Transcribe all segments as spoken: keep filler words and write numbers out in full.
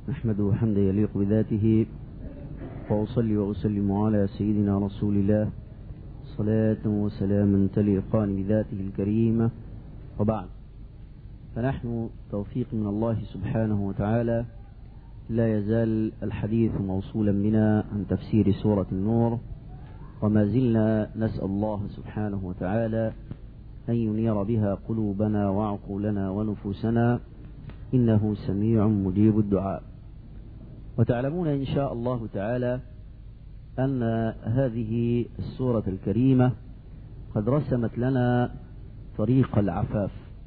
نحمده حمدا يليق بذاته، وأصلي وأسلم على سيدنا رسول الله صلاة وسلاما تليقان بذاته الكريمة، وبعد. فنحن توفيق من الله سبحانه وتعالى لا يزال الحديث موصولا بنا عن تفسير سورة النور، وما زلنا نسأل الله سبحانه وتعالى أن ينير بها قلوبنا وعقولنا ونفوسنا، إنه سميع مجيب الدعاء. وتعلمون إن شاء الله تعالى أن هذه السورة الكريمة قد رسمت لنا طريق العفاف،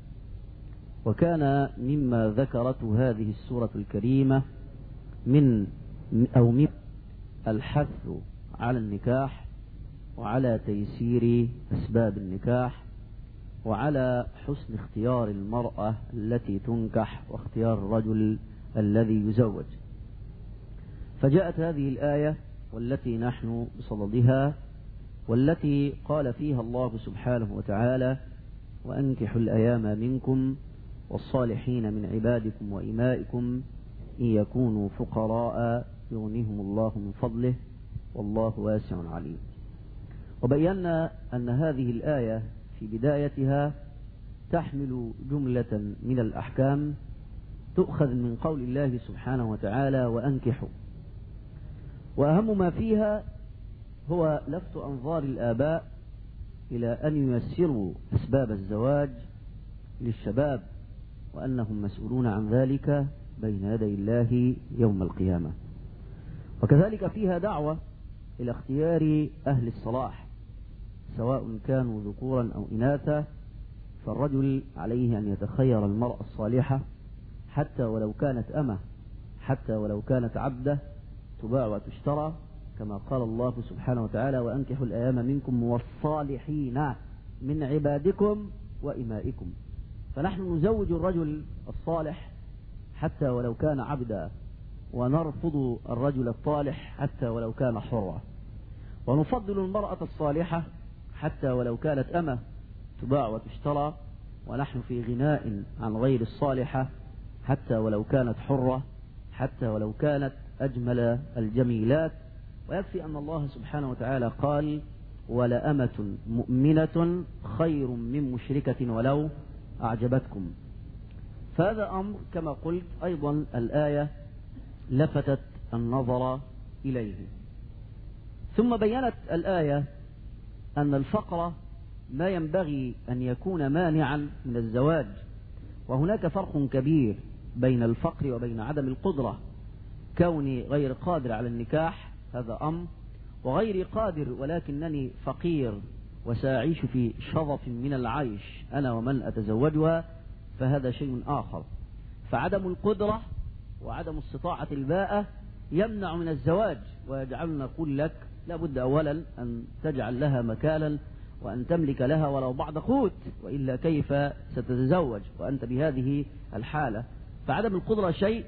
وكان مما ذكرته هذه السورة الكريمة من أو من الحث على النكاح، وعلى تيسير أسباب النكاح، وعلى حسن اختيار المرأة التي تنكح واختيار الرجل الذي يزوج. فجاءت هذه الآية والتي نحن بصددها، والتي قال فيها الله سبحانه وتعالى: وأنكحوا الأيام منكم والصالحين من عبادكم وإمائكم إن يكونوا فقراء يغنيهم الله من فضله والله واسع عليم. وبينا أن هذه الآية في بدايتها تحمل جملة من الأحكام تؤخذ من قول الله سبحانه وتعالى: وأنكحوا. وأهم ما فيها هو لفت أنظار الآباء إلى أن ييسروا أسباب الزواج للشباب، وأنهم مسؤولون عن ذلك بين يدي الله يوم القيامة. وكذلك فيها دعوة إلى اختيار أهل الصلاح، سواء كانوا ذكورا أو إناثا، فالرجل عليه أن يتخير المرأة الصالحة حتى ولو كانت أمة، حتى ولو كانت عبدة تباع وتشترى، كما قال الله سبحانه وتعالى: وأنكحوا الأيام منكم والصالحين من عبادكم وإمائكم. فنحن نزوج الرجل الصالح حتى ولو كان عبدا، ونرفض الرجل الطالح حتى ولو كان حرا، ونفضل المرأة الصالحة حتى ولو كانت أمة تباع وتشترى، ونحن في غناء عن غير الصالحة حتى ولو كانت حرة، حتى ولو كانت أجمل الجميلات. ويكفي أن الله سبحانه وتعالى قال: ولأمة مؤمنة خير من مشركة ولو أعجبتكم. فهذا أمر كما قلت أيضا الآية لفتت النظر إليه. ثم بيّنت الآية أن الفقر ما ينبغي أن يكون مانعا من الزواج، وهناك فرق كبير بين الفقر وبين عدم القدرة. كوني غير قادر على النكاح هذا أمر، وغير قادر ولكنني فقير وسأعيش في شظف من العيش أنا ومن أتزوجها فهذا شيء آخر. فعدم القدرة وعدم استطاعة الباءة يمنع من الزواج، ويجعلنا نقول لك لابد أولا أن تجعل لها مكانا وأن تملك لها ولو بعض قوت، وإلا كيف ستتزوج وأنت بهذه الحالة؟ فعدم القدرة شيء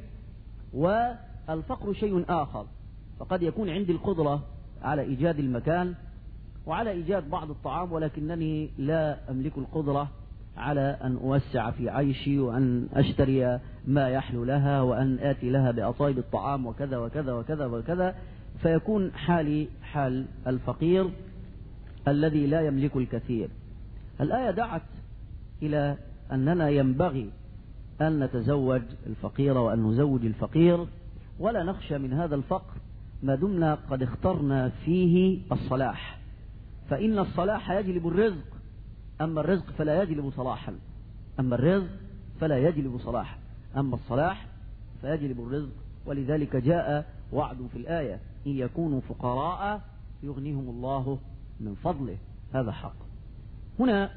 والفقر شيء آخر. فقد يكون عندي القدرة على إيجاد المكان وعلى إيجاد بعض الطعام، ولكنني لا أملك القدرة على أن أوسع في عيشي وأن أشتري ما يحلو لها وأن آتي لها بأطايب الطعام وكذا وكذا وكذا وكذا. فيكون حالي حال الفقير الذي لا يملك الكثير. الآية دعت إلى أننا ينبغي أن نتزوج الفقير وأن نزوج الفقير، ولا نخشى من هذا الفقر ما دمنا قد اخترنا فيه الصلاح. فإن الصلاح يجلب الرزق، أما الرزق فلا يجلب صلاحا. أما الرزق فلا يجلب صلاحا، أما الصلاح فيجلب الرزق. ولذلك جاء وعد في الآية: إن يكونوا فقراء يغنيهم الله من فضله. هذا حق. هنا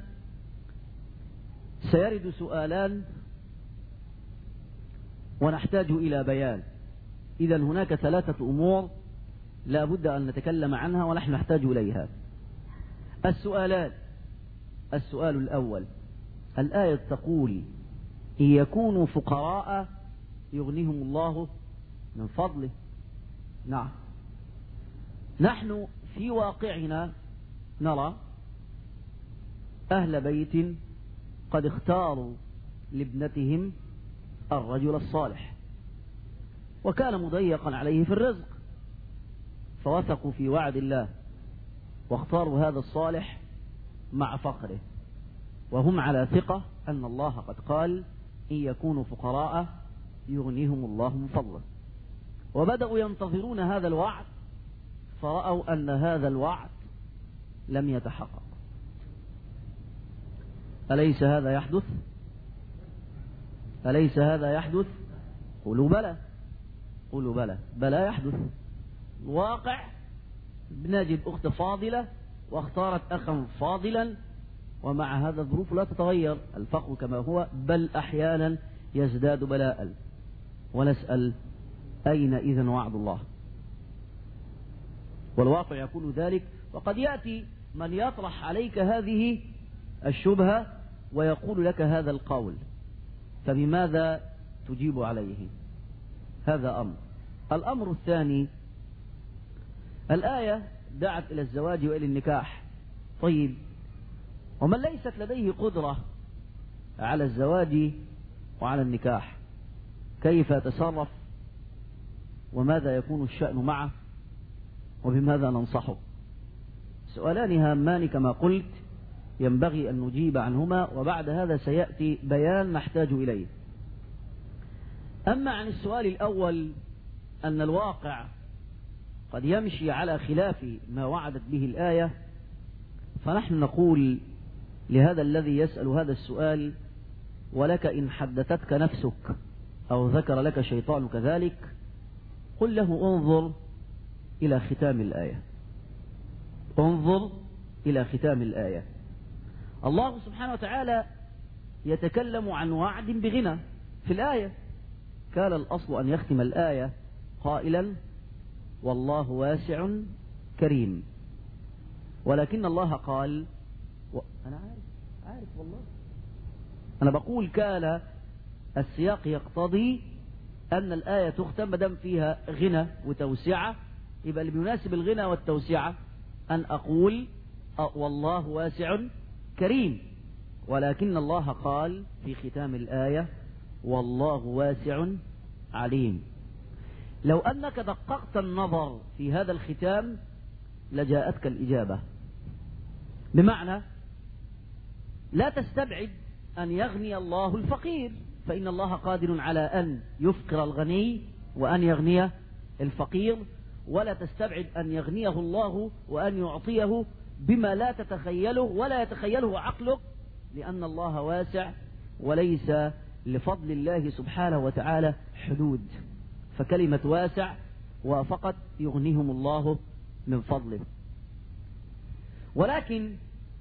سيرد سؤالان ونحتاج إلى بيان. إذا هناك ثلاثة أمور لا بد أن نتكلم عنها ونحن نحتاج إليها. السؤالان: السؤال الأول، الآية تقول: إن يكونوا فقراء يغنيهم الله من فضله. نعم، نحن في واقعنا نرى أهل بيت قد اختاروا لابنتهم الرجل الصالح، وكان مضيقا عليه في الرزق، فوثقوا في وعد الله واختاروا هذا الصالح مع فقره، وهم على ثقة أن الله قد قال إن يكونوا فقراء يغنيهم الله من فضله، وبدأوا ينتظرون هذا الوعد، فرأوا أن هذا الوعد لم يتحقق. أليس هذا يحدث؟ أليس هذا يحدث؟ قولوا بلى، قولوا بلى، بلى يحدث. واقع بنجد أخت فاضلة واختارت أخا فاضلا، ومع هذا الظروف لا تتغير، الفقر كما هو، بل أحيانا يزداد بلاء. ونسأل أين إذن وعد الله؟ والواقع يقول ذلك. وقد يأتي من يطرح عليك هذه الشبهة ويقول لك هذا القول، فبماذا تجيب عليه؟ هذا أمر. الأمر الثاني، الآية دعت إلى الزواج وإلى النكاح. طيب، ومن ليست لديه قدرة على الزواج وعلى النكاح كيف يتصرف؟ وماذا يكون الشأن معه؟ وبماذا ننصحه؟ سؤالان هامان كما قلت ينبغي أن نجيب عنهما، وبعد هذا سيأتي بيان نحتاج إليه. أما عن السؤال الأول أن الواقع قد يمشي على خلاف ما وعدت به الآية، فنحن نقول لهذا الذي يسأل هذا السؤال: ولك إن حدثتك نفسك أو ذكر لك شيطان كذلك، قل له انظر إلى ختام الآية، انظر إلى ختام الآية. الله سبحانه وتعالى يتكلم عن وعد بغنى في الآية، كان الأصل أن يختم الآية قائلا والله واسع كريم، ولكن الله قال و... أنا عارف عارف والله أنا بقول كان السياق يقتضي أن الآية تختم مدام فيها غنى وتوسعة، يبقى اللي بيناسب الغنى والتوسعة أن أقول والله واسع كريم، ولكن الله قال في ختام الآية والله واسع عليم. لو أنك دققت النظر في هذا الختام لجاءتك الإجابة، بمعنى لا تستبعد أن يغني الله الفقير، فإن الله قادر على أن يفقر الغني وأن يغني الفقير، ولا تستبعد أن يغنيه الله وأن يعطيه بما لا تتخيله ولا يتخيله عقلك، لأن الله واسع وليس لفضل الله سبحانه وتعالى حدود، فكلمة واسع وفقط يغنيهم الله من فضله. ولكن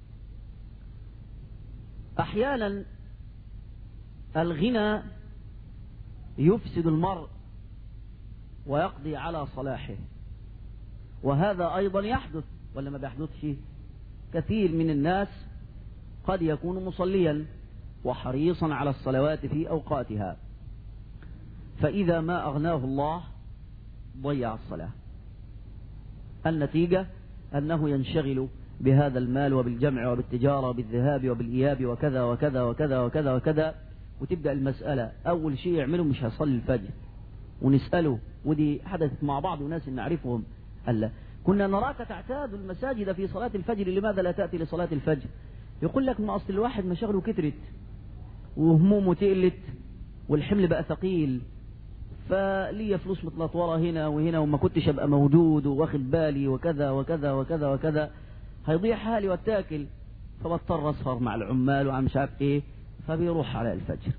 أحيانا الغنى يفسد المرء ويقضي على صلاحه، وهذا أيضا يحدث ولا ما بيحدثش؟ كثير من الناس قد يكون مصليا وحريصا على الصلوات في أوقاتها، فإذا ما أغناه الله ضيع الصلاة. النتيجة أنه ينشغل بهذا المال وبالجمع وبالتجارة وبالذهاب وبالإياب وكذا وكذا وكذا وكذا وكذا، وتبدأ المسألة أول شيء يعمله مش هيصلي الفجر، ونسأله، ودي حدثت مع بعض وناس نعرفهم، ألا كنا نراك تعتاد المساجد في صلاة الفجر، لماذا لا تأتي لصلاة الفجر؟ يقول لك ما أصل الواحد مشاغله كترت وهمومه تقلت والحمل بقى ثقيل، فليه فلوس متلطورة هنا وهنا وما كنتش أبقى موجود واخد بالي وكذا وكذا وكذا وكذا، هيضيع حالي واتاكل، فبضطر أسهر مع العمال وعم مش عارف إيه، فبيروح على الفجر.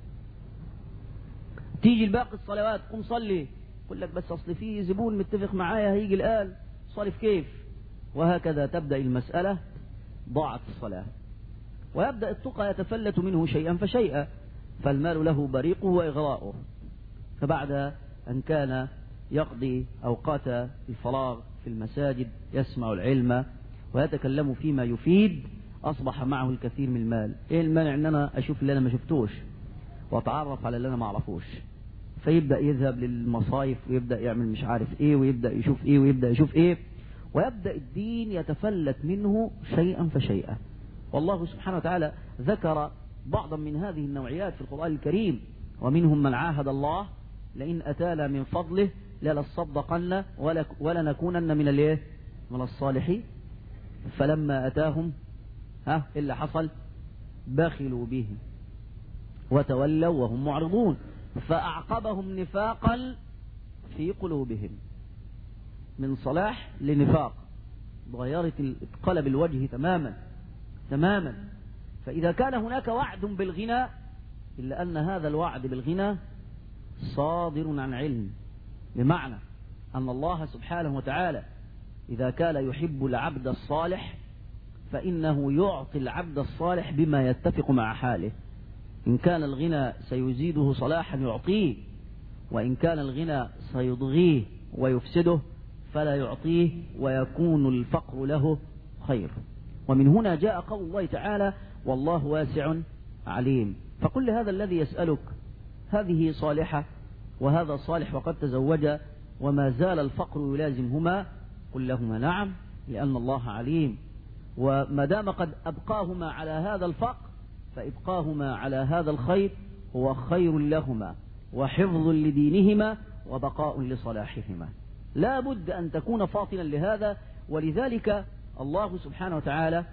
تيجي الباقي الصلوات قم صلي، يقول لك بس أصل في زبون متفق معايا هيجي الآن، صرف كيف؟ وهكذا تبدأ المسألة، ضاعت الصلاة، ويبدأ التقى يتفلت منه شيئا فشيئا، فالمال له بريقه وإغراؤه. فبعد أن كان يقضي أوقات الفراغ في المساجد يسمع العلم ويتكلم فيما يفيد، أصبح معه الكثير من المال. إيه المانع أن أنا أشوف اللي أنا ما شفتوش وأتعرف على اللي أنا ما أعرفوش؟ فيبدأ يذهب للمصايف ويبدأ يعمل مش عارف إيه ويبدأ يشوف إيه ويبدأ يشوف إيه، ويبدأ الدين يتفلت منه شيئا فشيئا. والله سبحانه وتعالى ذكر بعضا من هذه النوعيات في القرآن الكريم: ومنهم من عاهد الله لئن أتانا من فضله لنصدقن ولنكونن من الايه من الصالحين. فلما أتاهم ها اللي حصل بخلوا به وتولوا وهم معرضون فأعقبهم نفاقا في قلوبهم، من صلاح لنفاق، غيرت قلب الوجه تماما تماما. فإذا كان هناك وعد بالغنى، إلا أن هذا الوعد بالغنى صادر عن علم، بمعنى أن الله سبحانه وتعالى إذا كان يحب العبد الصالح فإنه يعطي العبد الصالح بما يتفق مع حاله. إن كان الغنى سيزيده صلاحا يعطيه، وإن كان الغنى سيضغيه ويفسده فلا يعطيه، ويكون الفقر له خير. ومن هنا جاء قول الله تعالى والله واسع عليم. فقل هذا الذي يسألك هذه صالحة وهذا صالح وقد تزوج وما زال الفقر يلازمهما، قل لهما نعم لأن الله عليم، وما دام قد أبقاهما على هذا الفقر فإبقاهما على هذا الخير هو خير لهما وحفظ لدينهما وبقاء لصلاحهما. لا بد أن تكون فاطنا لهذا. ولذلك الله سبحانه وتعالى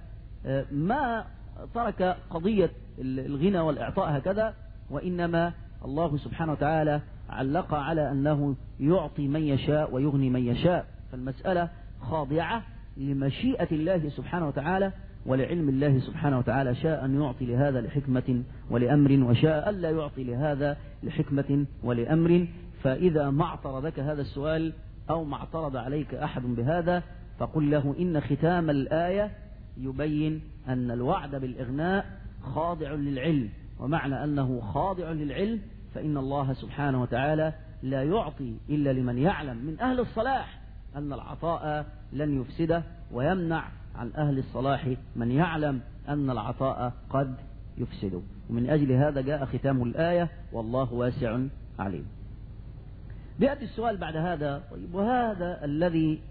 ما ترك قضية الغنى والإعطاء هكذا، وإنما الله سبحانه وتعالى علق على أنه يعطي من يشاء ويغني من يشاء. فالمسألة خاضعة لمشيئة الله سبحانه وتعالى ولعلم الله سبحانه وتعالى، شاء أن يعطي لهذا لحكمة ولأمر، وشاء ألا يعطي لهذا لحكمة ولأمر. فإذا ما اعترضك هذا السؤال أو ما اعترض عليك أحد بهذا فقل له إن ختام الآية يبين أن الوعد بالإغناء خاضع للعلم، ومعنى أنه خاضع للعلم فإن الله سبحانه وتعالى لا يعطي إلا لمن يعلم من أهل الصلاح أن العطاء لن يفسده، ويمنع عن أهل الصلاح من يعلم أن العطاء قد يفسده. ومن أجل هذا جاء ختام الآية والله واسع عليم. بيأتي السؤال بعد هذا، طيب وهذا الذي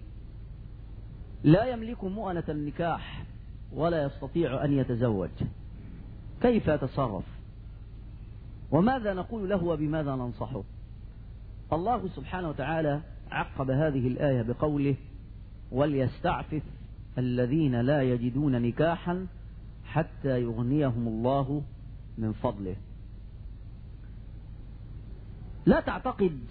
لا يملك مؤنة النكاح ولا يستطيع أن يتزوج كيف يتصرف؟ وماذا نقول له وبماذا ننصحه؟ الله سبحانه وتعالى عقب هذه الآية بقوله وليستعفف الذين لا يجدون نكاحا حتى يغنيهم الله من فضله. لا تعتقد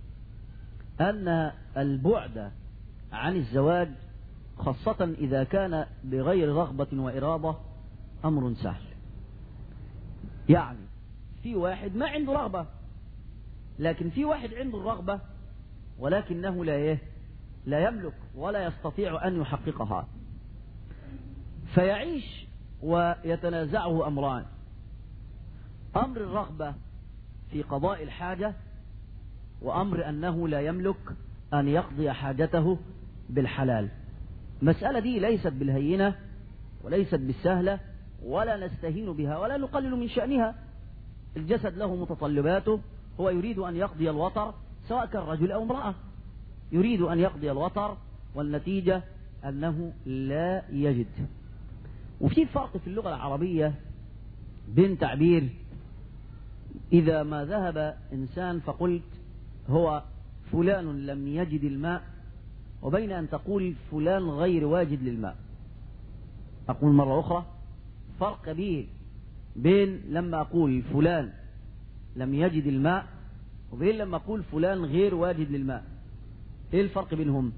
أن البعد عن الزواج خاصة إذا كان بغير رغبة وإرادة أمر سهل. يعني في واحد ما عنده رغبة، لكن في واحد عنده الرغبة ولكنه لا يه لا يملك ولا يستطيع أن يحققها، فيعيش ويتنازعه أمران: أمر الرغبة في قضاء الحاجة، وأمر أنه لا يملك أن يقضي حاجته بالحلال. مسألة دي ليست بالهينة وليست بالسهلة ولا نستهين بها ولا نقلل من شأنها. الجسد له متطلباته، هو يريد أن يقضي الوطر سواء كان رجل أو امرأة، يريد أن يقضي الوطر والنتيجة أنه لا يجد. وفي فرق في اللغة العربية بين تعبير إذا ما ذهب إنسان فقلت هو فلان لم يجد الماء، وبين أن تقول فلان غير واجد للماء. أقول مرة أخرى فرق كبير بين لما أقول فلان لم يجد الماء وبين لما أقول فلان غير واجد للماء. إيه الفرق بينهم؟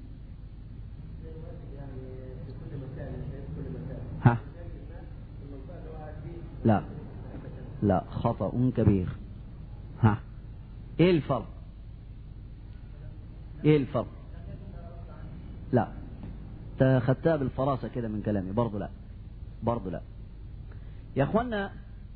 ها؟ لا لا خطأ كبير. ها إيه الفرق؟ إيه الفرق؟ لا خدتها بالفراسة كده من كلامي. برضو لا برضو لا يا أخوانا.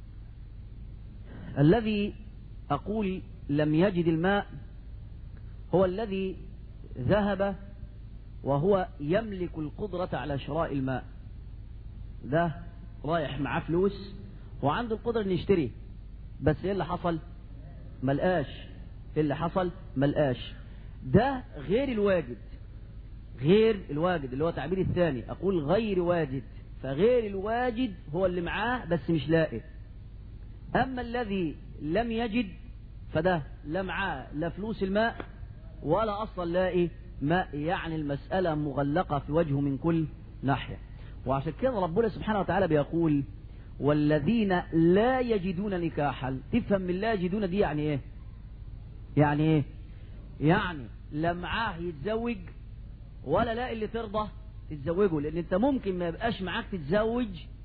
الذي أقول لم يجد الماء هو الذي ذهب وهو يملك القدرة على شراء الماء. ده رايح معاه فلوس وعنده القدرة ان يشتري، بس ايه اللي حصل؟ ملقاش. ايه اللي حصل؟ ملقاش. ده غير الواجد، غير الواجد اللي هو تعبير الثاني. أقول غير واجد، فغير الواجد هو اللي معاه بس مش لاقي. أما الذي لم يجد فده لا معاه لا فلوس الماء ولا أصلا لاقي ماء، يعني المسألة مغلقة في وجهه من كل ناحية. وعشان كده ربنا سبحانه وتعالى بيقول والذين لا يجدون نكاحا. تفهم من لا يجدون دي يعني ايه؟ يعني ايه؟ يعني لا معاه يتزوج ولا لاقي اللي ترضى تتزوجه، لان انت ممكن ما يبقاش معاك تتزوج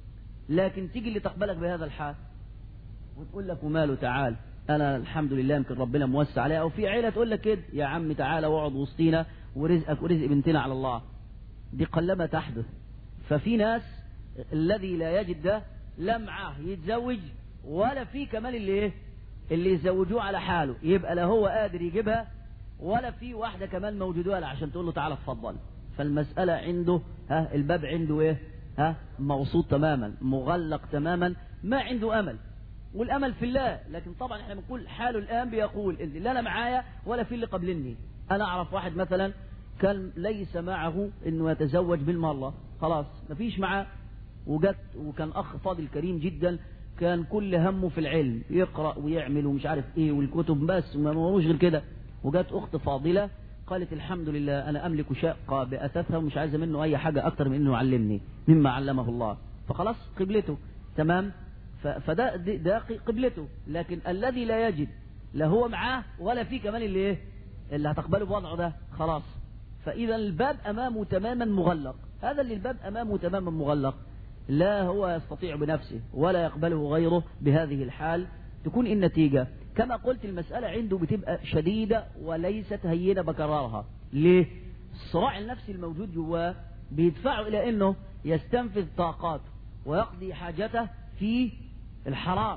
لكن تيجي اللي تقبلك بهذا الحال وتقول لك وماله تعال انا الحمد لله يمكن ربنا موسع عليها، او في عيله تقول لك كده يا عم تعالى واقعد وسطينا ورزقك ورزق بنتنا على الله. دي قلما تحدث. ففي ناس الذي لا يجد ده لا معاه يتزوج ولا في كمان اللي ايه اللي يزوجوه على حاله، يبقى لا هو قادر يجيبها ولا في واحده كمان موجوده له عشان تقول له تعالى اتفضل. فالمساله عنده ها الباب عنده ايه ها موصود تماما مغلق تماما، ما عنده امل، والامل في الله. لكن طبعا احنا بنقول حاله الان بيقول ان لا انا معايا ولا في اللي قبلني. انا اعرف واحد مثلا كان ليس معه انه يتزوج بالمره، خلاص مفيش معاه، وجت وكان اخ فاضل كريم جدا، كان كل همه في العلم يقرا ويعمل ومش عارف ايه والكتب بس ما مروش غير كده. وجت اخت فاضله قالت الحمد لله انا املك شقه باثاثها ومش عايزه منه اي حاجه اكتر من انه يعلمني مما علمه الله، فخلاص قبلته تمام. فده ده قبلته. لكن الذي لا يجد لا هو معاه ولا في كمان اللي ايه اللي هتقبله بوضعه ده، خلاص. فاذا الباب امامه تماما مغلق. هذا اللي الباب امامه تماما مغلق لا هو يستطيع بنفسه ولا يقبله غيره بهذه الحال، تكون النتيجة كما قلت المسألة عنده بتبقى شديدة وليست هينة بكررها. ليه؟ الصراع النفسي الموجود جواه بيدفعه إلى أنه يستنفذ طاقاته ويقضي حاجته في الحرام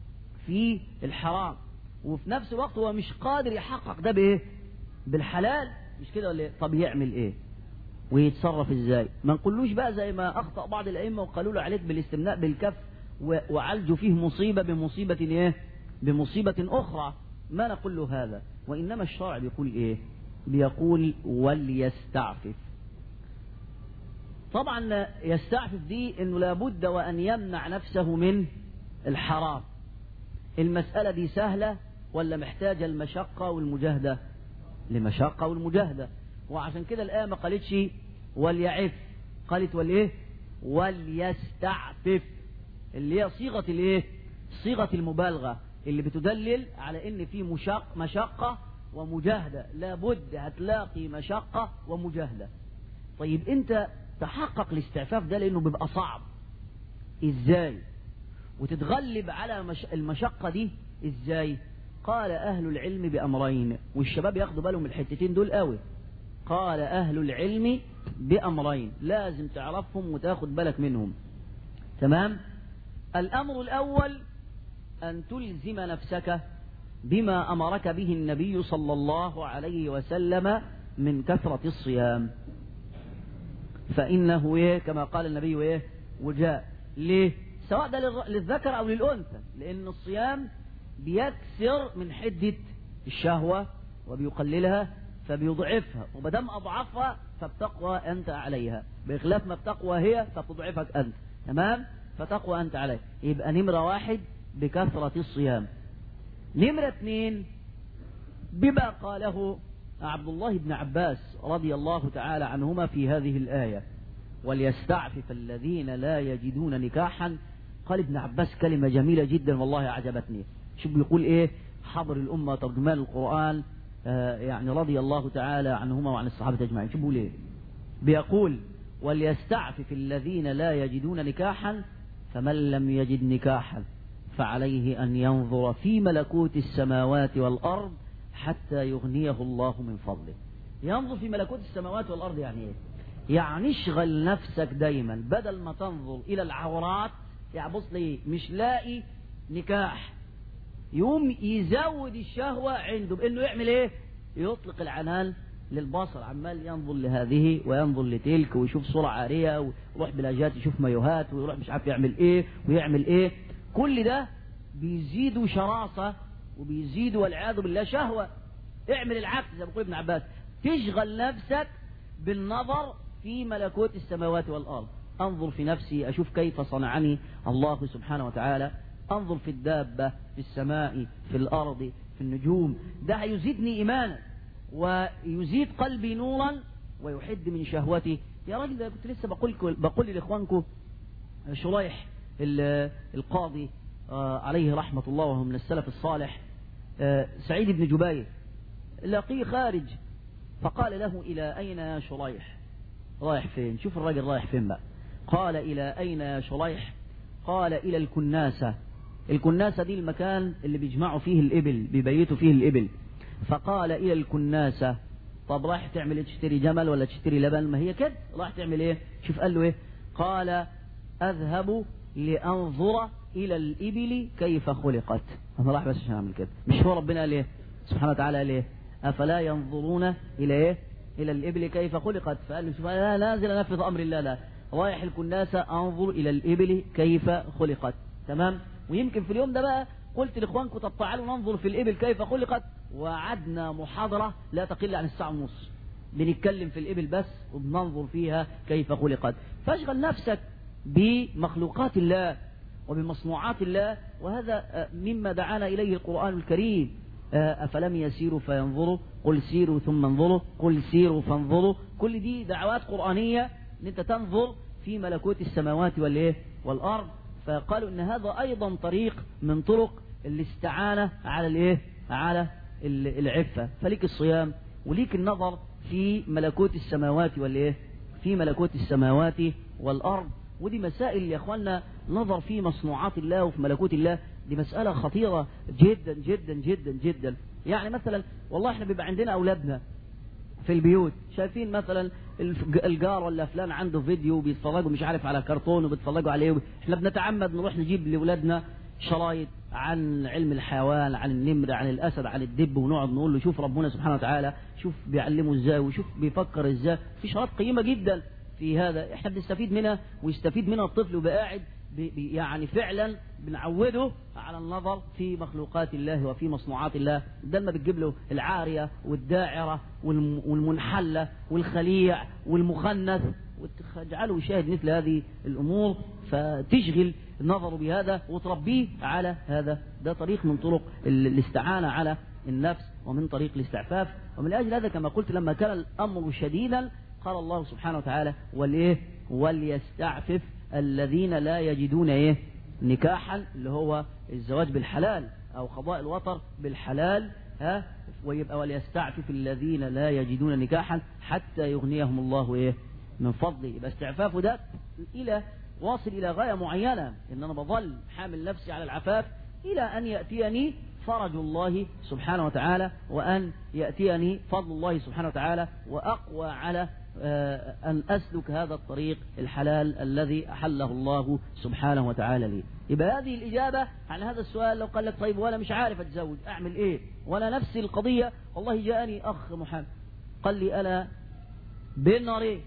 في الحرام وفي نفس الوقت هو مش قادر يحقق ده بإيه؟ بالحلال. مش كده ولا إيه؟ طب يعمل إيه؟ ويتصرف ازاي؟ ما نقولوش بقى زي ما اخطأ بعض الائمه وقالوا له عليك بالاستمناء بالكف وعالجوا فيه مصيبه بمصيبه ايه؟ بمصيبه اخرى. ما نقول له هذا، وانما الشرع بيقول ايه؟ بيقول وليستعفف. طبعا يستعفف دي انه لابد وان يمنع نفسه من الحرام. المساله دي سهله ولا محتاجه المشقه والمجاهده؟ لمشقه والمجاهده. وعشان كده الآية ما قالتش وليعف، قالت وليه؟ وليستعفف، اللي هي صيغة الايه؟ صيغة المبالغة اللي بتدلل على ان في مشق مشقة ومجاهدة، لابد هتلاقي مشقة ومجاهدة. طيب انت تحقق الاستعفاف ده لانه بيبقى صعب ازاي؟ وتتغلب على مش... المشقة دي ازاي؟ قال اهل العلم بأمرين، والشباب ياخدوا بالهم الحتتين دول قوي. قال أهل العلم بأمرين لازم تعرفهم وتاخد بالك منهم تمام. الأمر الأول أن تلزم نفسك بما أمرك به النبي صلى الله عليه وسلم من كثرة الصيام، فإنه إيه كما قال النبي إيه وجاء ليه؟ سواء ده للذكر أو للأنثى، لأن الصيام بيكسر من حدة الشهوة وبيقللها فبيضعفها، ومدام أضعفها فبتقوى أنت عليها، بخلاف ما بتقوى هي فبتضعفك أنت تمام. فتقوى أنت عليها. يبقى نمرة واحد بكثرة الصيام. نمرة اثنين بما قاله عبد الله بن عباس رضي الله تعالى عنهما في هذه الآية وليستعفف الذين لا يجدون نكاحا. قال ابن عباس كلمة جميلة جدا والله أعجبتني. شوف بيقول إيه حبر الأمة ترجمان القرآن آه يعني رضي الله تعالى عنهما وعن الصحابة أجمعين. شوف بيقول إيه؟ بيقول وليستعفف الذين لا يجدون نكاحا فمن لم يجد نكاحا فعليه أن ينظر في ملكوت السماوات والأرض حتى يغنيه الله من فضله. ينظر في ملكوت السماوات والأرض يعني إيه؟ يعني اشغل نفسك دايما بدل ما تنظر إلى العورات. يعني بص لي مش لاقي نكاح يوم يزود الشهوة عنده بأنه يعمل إيه؟ يطلق العنان للبصر، عمال ينظر لهذه وينظر لتلك ويشوف صورة عارية ويروح بلاجات يشوف مايوهات ويروح مش عارف يعمل إيه ويعمل إيه. كل ده بيزيدوا شراسة وبيزيدوا والعياذ بالله شهوة. اعمل العكس زي ما بيقول ابن عباس، تشغل نفسك بالنظر في ملكوت السماوات والأرض. انظر في نفسي أشوف كيف صنعني الله سبحانه وتعالى، انظر في الدابة في السماء في الأرض في النجوم، ده هيزيدني إيمانا ويزيد قلبي نورا ويحد من شهوتي. يا راجل ده كنت لسه بقول بقول لإخوانكم شريح القاضي عليه رحمة الله وهو من السلف الصالح، سعيد بن جبير لقيه خارج فقال له: إلى أين يا شريح؟ رايح فين؟ شوف الراجل رايح فين بقى. قال: إلى أين يا شريح؟ قال: إلى الكناسة. الكناسة دي المكان اللي بيجمعوا فيه الإبل، بيبيتوا فيه الإبل. فقال: إلى الكناسة. طب رايح تعمل ايه؟ تشتري جمل ولا تشتري لبن؟ ما هي كده. رايح تعمل ايه؟ شوف قال له ايه؟ قال: أذهب لأنظر إلى الإبل كيف خلقت. أنا رايح بس عشان أعمل كده. مش هو ربنا قال ايه سبحانه وتعالى؟ قال ايه؟ أفلا ينظرون إلى ايه؟ إلى الإبل كيف خلقت. فقال له سبحانه: لا نازل أنفذ أمر الله، لا رايح الكناسة أنظر إلى الإبل كيف خلقت. تمام. ويمكن في اليوم ده بقى قلت لإخوانكم: طب تعالوا ننظر في الإبل كيف خلقت. وعدنا محاضرة لا تقل عن الساعة ونص بنتكلم في الإبل بس وبننظر فيها كيف خلقت. فاشغل نفسك بمخلوقات الله وبمصنوعات الله، وهذا مما دعانا إليه القرآن الكريم. أفلم يسيروا فينظروا، قل سيروا ثم انظروا، قل سيروا فانظروا. كل دي دعوات قرآنية ان انت تنظر في ملكوت السماوات والايه والأرض. فقالوا ان هذا ايضا طريق من طرق الاستعانة على الايه على العفة. فليك الصيام وليك النظر في ملكوت السماوات والايه في ملكوت السماوات والأرض. ودي مسائل يا اخوانا، نظر في مصنوعات الله وفي ملكوت الله، دي مسألة خطيرة جدا جدا جدا جدا. يعني مثلا والله احنا بيبقى عندنا اولادنا في البيوت شايفين مثلا الجار ولا فلان عنده فيديو بيتفرجوا مش عارف على كرتون وبيتفرجوا عليه. احنا بنتعمد نروح نجيب لاولادنا شرايط عن علم الحيوان، عن النمر، عن الاسد، عن الدب، ونقعد نقول له شوف ربنا سبحانه وتعالى، شوف بيعلمه ازاي وشوف بيفكر ازاي. في شرايط قيمة جدا في هذا احنا بنستفيد منها ويستفيد منها الطفل وبقى قاعد يعني فعلا بنعوده على النظر في مخلوقات الله وفي مصنوعات الله. ده ما بتجيب له العارية والداعرة والمنحلة والخليع والمخنث وتجعله يشاهد مثل هذه الأمور، فتشغل نظره بهذا وتربيه على هذا. ده طريق من طرق الاستعانة على النفس ومن طريق الاستعفاف. ومن أجل هذا كما قلت لما كان الأمر شديدا قال الله سبحانه وتعالى: والإيه وليستعفف الذين لا يجدون ايه نكاحا، اللي هو الزواج بالحلال او قضاء الوطر بالحلال. ها ويبقى وليستعفف الذين لا يجدون نكاحا حتى يغنيهم الله ايه من فضله. يبقى استعفافه ده الى واصل الى غاية معينة، ان انا بظل حامل نفسي على العفاف الى ان يأتيني فرج الله سبحانه وتعالى، وان يأتيني فضل الله سبحانه وتعالى، واقوى على أن أسلك هذا الطريق الحلال الذي أحله الله سبحانه وتعالى لي. يبقى هذه الإجابة عن هذا السؤال. لو قال لك طيب وأنا مش عارف أتزوج أعمل إيه؟ وأنا نفس القضية. والله جاءني أخ محمد قال لي أنا بين نارين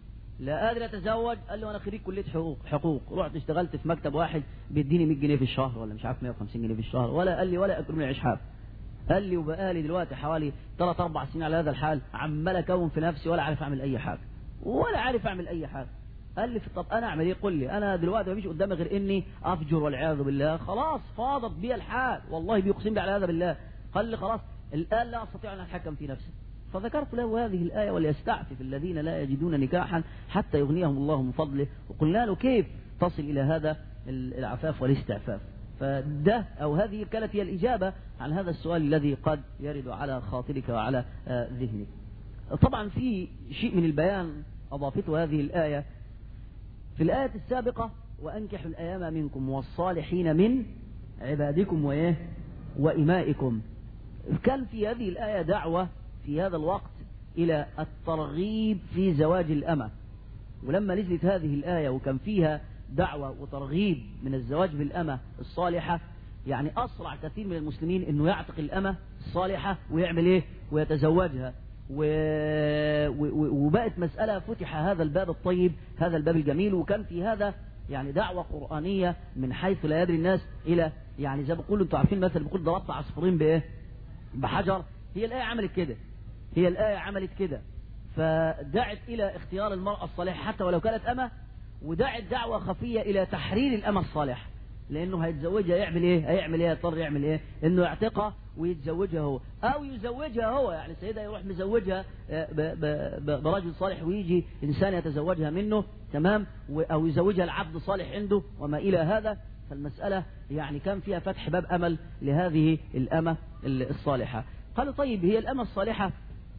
لا قادر أتزوج. قال له أنا خريج كلية حقوق حقوق رحت اشتغلت في مكتب واحد بيديني مية جنيه في الشهر ولا مش عارف مية وخمسين جنيه في الشهر، ولا قال لي ولا أكرمني عيش حاف. قال لي وبقى لي دلوقتي حوالي ثلاث أربع سنين على هذا الحال، عمال أكون في نفسي ولا عارف أعمل أي حاجة ولا عارف أعمل أي حاجة. قال لي طب أنا أعمل إيه؟ قل لي. أنا دلوقتي ما فيش قدامي غير إني أفجر والعياذ بالله. خلاص فاضت بي الحال، والله بيقسم لي على هذا بالله. قال لي خلاص الآن لا أستطيع أن أتحكم في نفسي. فذكرت له هذه الآية: وليستعفف الذين لا يجدون نكاحا حتى يغنيهم الله من فضله. وقلنا له كيف تصل إلى هذا العفاف والاستعفاف. فده أو هذه كانت هي الإجابة عن هذا السؤال الذي قد يرد على خاطرك وعلى ذهنك. طبعا في شيء من البيان أضافته هذه الآية. في الآية السابقة: وأنكحوا الأيام منكم والصالحين من عبادكم وإيه وإمائكم. كان في هذه الآية دعوة في هذا الوقت إلى الترغيب في زواج الأمة. ولما نزلت هذه الآية وكان فيها دعوة وترغيب من الزواج بالأمة الصالحة، يعني أسرع كثير من المسلمين إنه يعتق الأمة الصالحة ويعمل إيه ويتزوجها. و... و... وبقت مسألة فتح هذا الباب الطيب، هذا الباب الجميل. وكان في هذا يعني دعوة قرآنية من حيث لا يدري الناس إلى يعني زي بقولوا انتوا عارفين مثل بقول ضربت عصفورين بإيه بحجر. هي الآية عملت كده هي الآية عملت كده فدعت إلى اختيار المرأة الصالحة حتى ولو كانت أمة، ودعت دعوة خفية إلى تحرير الأمة الصالحة. لانه هيتزوجها يعمل ايه هيعمل ايه يضطر يعمل ايه انه يعتقها ويتزوجها هو او يزوجها هو. يعني السيدة يروح مزوجها برجل صالح ويجي انسان يتزوجها منه تمام، او يزوجها العبد صالح عنده وما الى هذا. فالمسألة يعني كان فيها فتح باب امل لهذه الامة الصالحة. قالوا طيب هي الامة الصالحة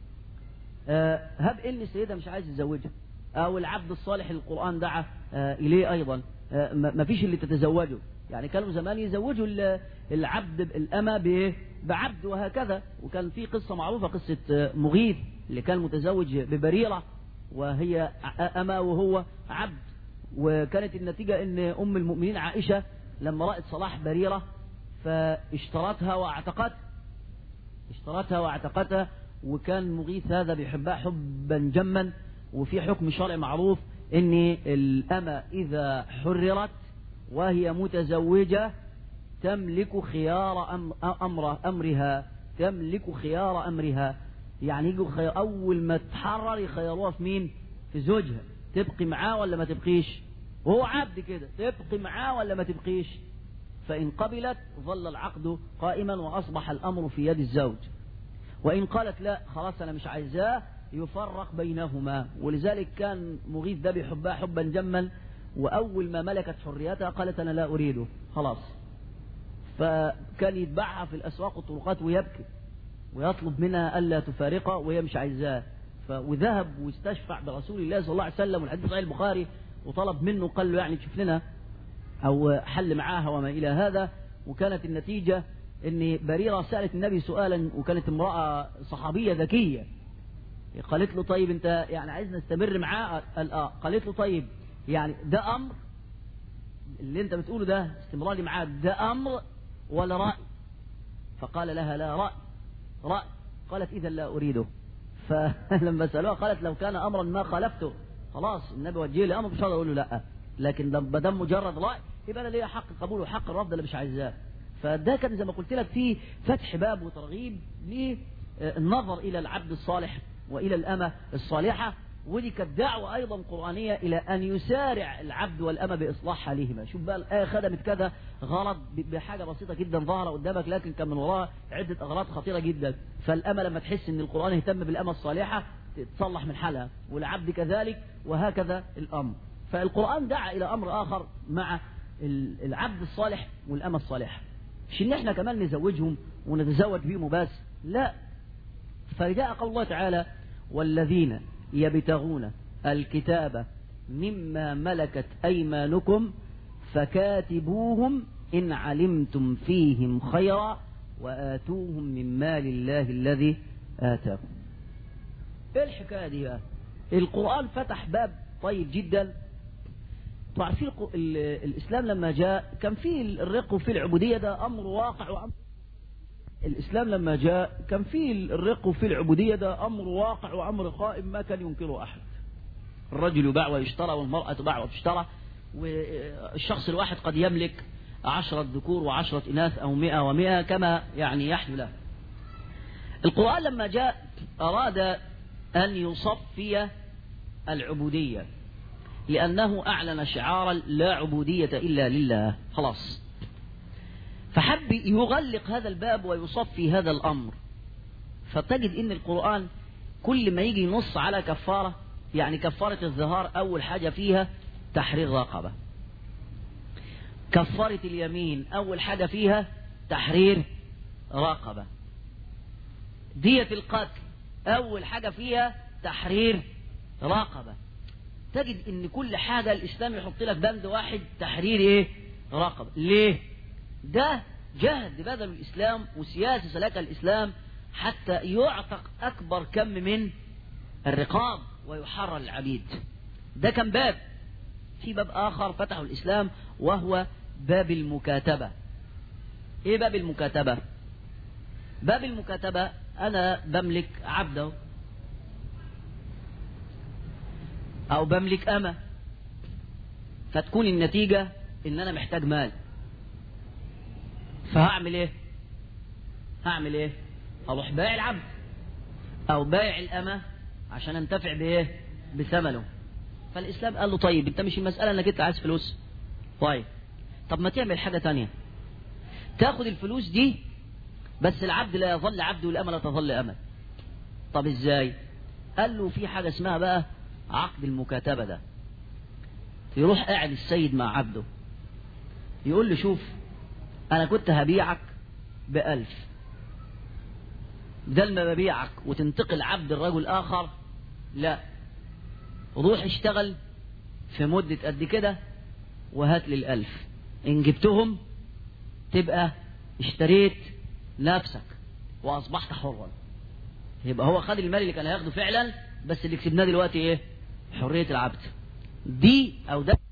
هب ان السيدة مش عايز يتزوجها، او العبد الصالح القرآن دعا اليه ايضا ما فيش اللي تتزوجه. يعني كانوا زمان يزوجوا العبد الأمة بعبد وهكذا. وكان في قصة معروفة قصة مغيث اللي كان متزوج ببريرة وهي أمة وهو عبد. وكانت النتيجة ان ام المؤمنين عائشة لما رأت صلاح بريرة فاشترتها واعتقتها اشترتها واعتقتها وكان مغيث هذا بيحبها حبا جما. وفي حكم شرعي معروف ان الأمة اذا حررت وهي متزوجة تملك خيار أمر أمرها تملك خيار أمرها. يعني يجوا خيار أول ما تحرر يخيروها في مين؟ في زوجها، تبقي معاه ولا ما تبقيش، وهو عبد كده تبقي معاه ولا ما تبقيش. فإن قبلت ظل العقد قائما وأصبح الأمر في يد الزوج، وإن قالت لا خلاص أنا مش عايزاه يفرق بينهما. ولذلك كان مغيث ده بيحبها حبا جما، وأول ما ملكت حريتها قالت أنا لا أريده خلاص. فكان يتبعها في الأسواق والطرقات ويبكي ويطلب منها ألا تفارقه وهي مش عايزاه. وذهب واستشفع برسول الله صلى الله عليه وسلم والحديث صحيح البخاري وطلب منه قال له يعني تشوف لنا أو حل معاها وما إلى هذا. وكانت النتيجة أن بريرة سألت النبي سؤالا وكانت امرأة صحابية ذكية. قالت له طيب أنت يعني عايز نستمر معاه؟ قال آه. قالت له طيب يعني ده أمر اللي أنت بتقوله ده استمراري معاه ده أمر ولا رأي؟ فقال لها لا رأي رأي. قالت إذا لا أريده. فلما سألوها قالت لو كان أمرا ما خالفته خلاص النبي وجه لي أمر مش هقدر أقول له لا، لكن ما دام مجرد رأي يبقى أنا ليا حق القبول وحق الرفض اللي مش عايزاه. فده كان زي ما قلت لك فيه فتح باب وترغيب للنظر إلى العبد الصالح وإلى الأمة الصالحة. ودي كانت دعوة أيضا قرآنية إلى أن يسارع العبد والأمة بإصلاح حالهما. شوف بقى الآية خدمت كذا غرض بحاجة بسيطة جدا ظاهرة قدامك، لكن كان من وراها عدة أغراض خطيرة جدا. فالأمة لما تحس أن القرآن اهتم بالأمة الصالحة تصلح من حالها، والعبد كذلك، وهكذا الأمر. فالقرآن دعا إلى أمر آخر مع العبد الصالح والأمة الصالحة، مش إن إحنا كمان نزوجهم ونتزوج بهم بس، لا. فجاء قول الله تعالى والذين يبتغون الكتاب مما ملكت أيمانكم فكاتبوهم إن علمتم فيهم خيرا وآتوهم من مال الله الذي آتاكم. إيه الحكاية دي بقى؟ القرآن فتح باب طيب جدا. تعرفين الإسلام لما جاء كان فيه الرق وفيه العبودية، ده أمر واقع وأمر. الإسلام لما جاء كان فيه الرق وفيه العبودية، ده أمر واقع وأمر قائم ما كان ينكره أحد. الرجل يباع ويشترى والمرأة تباع وتشترى، والشخص الواحد قد يملك عشرة ذكور وعشرة إناث أو مئة ومئة كما يعني يحلو له. القرآن لما جاء أراد أن يصفي العبودية، لأنه أعلن شعارا لا عبودية إلا لله خلاص. فحب يغلق هذا الباب ويصفي هذا الأمر. فتجد إن القرآن كل ما يجي ينص على كفارة، يعني كفارة الظهار أول حاجة فيها تحرير رقبة، كفارة اليمين أول حاجة فيها تحرير رقبة، دية القتل أول حاجة فيها تحرير رقبة. تجد إن كل حاجة الإسلام يحط لك بند واحد تحرير إيه؟ رقبة. ليه؟ ده جهد بذل الإسلام وسياسة سلك الإسلام حتى يعتق أكبر كم من الرقاب ويحرر العبيد. ده كان باب. في باب آخر فتحه الإسلام وهو باب المكاتبة. إيه باب المكاتبة؟ باب المكاتبة أنا بملك عبده أو بملك أمة، فتكون النتيجة إن أنا محتاج مال، فهعمل إيه؟ هعمل إيه؟ أروح بايع العبد أو بايع الأمة عشان أنتفع بإيه؟ بثمنه. فالإسلام قال له طيب أنت مش المسألة أنك أنت عايز فلوس، طيب طب ما تعمل حاجة تانية، تاخد الفلوس دي بس العبد لا يظل عبد والأمة لا تظل أمة. طب ازاي؟ قال له في حاجة اسمها بقى عقد المكاتبة. ده يروح قاعد السيد مع عبده يقول له شوف أنا كنت هبيعك بألف، بدل ما ببيعك وتنتقل عبد الرجل آخر، لا، روح اشتغل في مدة قد كده وهات لي الألف، إن جبتهم تبقى اشتريت نفسك وأصبحت حرا. يبقى هو خد المال اللي كان هياخده فعلا، بس اللي كسبناه دلوقتي ايه؟ حرية العبد. دي أو ده